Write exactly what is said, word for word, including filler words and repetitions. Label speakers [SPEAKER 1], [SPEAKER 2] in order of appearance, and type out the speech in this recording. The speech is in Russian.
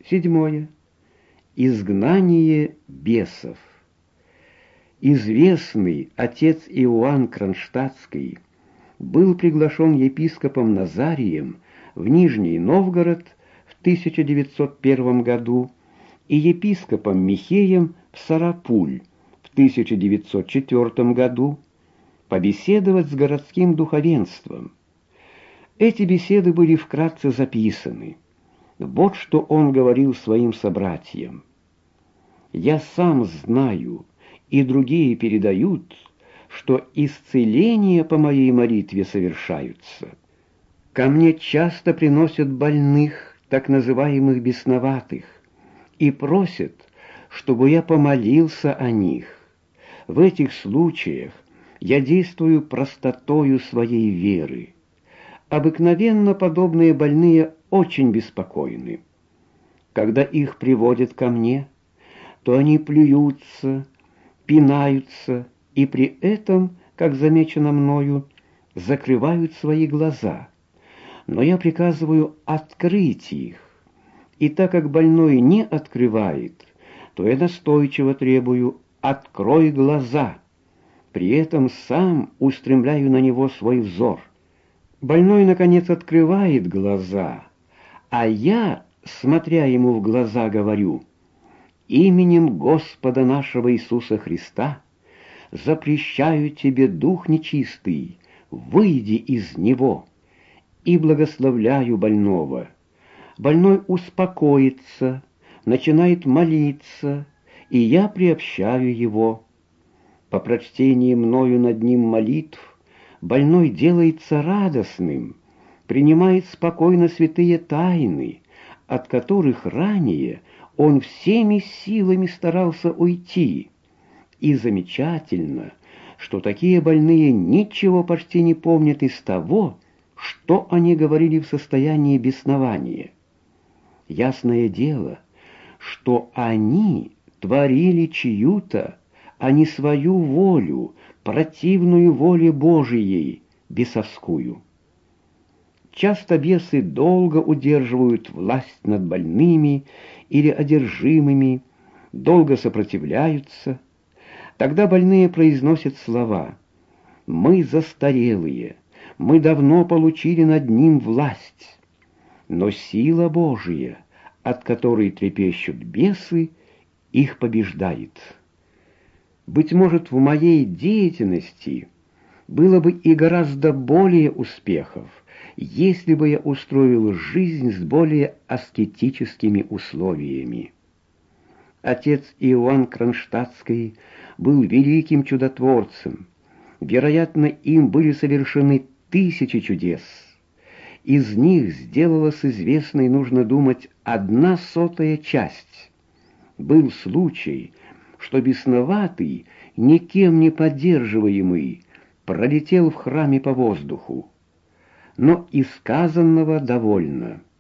[SPEAKER 1] Седьмое. Изгнание бесов. Известный отец Иоанн Кронштадтский был приглашен епископом Назарием в Нижний Новгород в тысяча девятьсот первом году и епископом Михеем в Сарапуль в тысяча девятьсот четвёртом году побеседовать с городским духовенством. Эти беседы были вкратце записаны. Вот что он говорил своим собратьям: «Я сам знаю, и другие передают, что исцеления по моей молитве совершаются. Ко мне часто приносят больных, так называемых бесноватых, и просят, чтобы я помолился о них. В этих случаях я действую простотою своей веры. Обыкновенно подобные больные очень беспокойны. Когда их приводят ко мне, то они плюются, пинаются и при этом, как замечено мною, закрывают свои глаза. Но я приказываю открыть их, и так как больной не открывает, то я настойчиво требую: открой глаза. При этом сам устремляю на него свой взор. Больной, наконец, открывает глаза, а я, смотря ему в глаза, говорю: именем Господа нашего Иисуса Христа запрещаю тебе, дух нечистый, выйди из него, и благословляю больного. Больной успокоится, начинает молиться, и я приобщаю его. По прочтении мною над ним молитв больной делается радостным, принимает спокойно святые тайны, от которых ранее он всеми силами старался уйти. И замечательно, что такие больные ничего почти не помнят из того, что они говорили в состоянии беснования. Ясное дело, что они творили чью-то, а не свою волю, противную воле Божией, бесовскую. Часто бесы долго удерживают власть над больными или одержимыми, долго сопротивляются. Тогда больные произносят слова: «Мы застарелые, мы давно получили над ним власть». Но сила Божия, от которой трепещут бесы, их побеждает. Быть может, в моей деятельности было бы и гораздо более успехов, если бы я устроил жизнь с более аскетическими условиями. Отец Иоанн Кронштадтский был великим чудотворцем. Вероятно, им были совершены тысячи чудес. Из них сделалась известной, нужно думать, одна сотая часть. Был случай, что бесноватый, никем не поддерживаемый, пролетел в храме по воздуху. Но и сказанного довольно.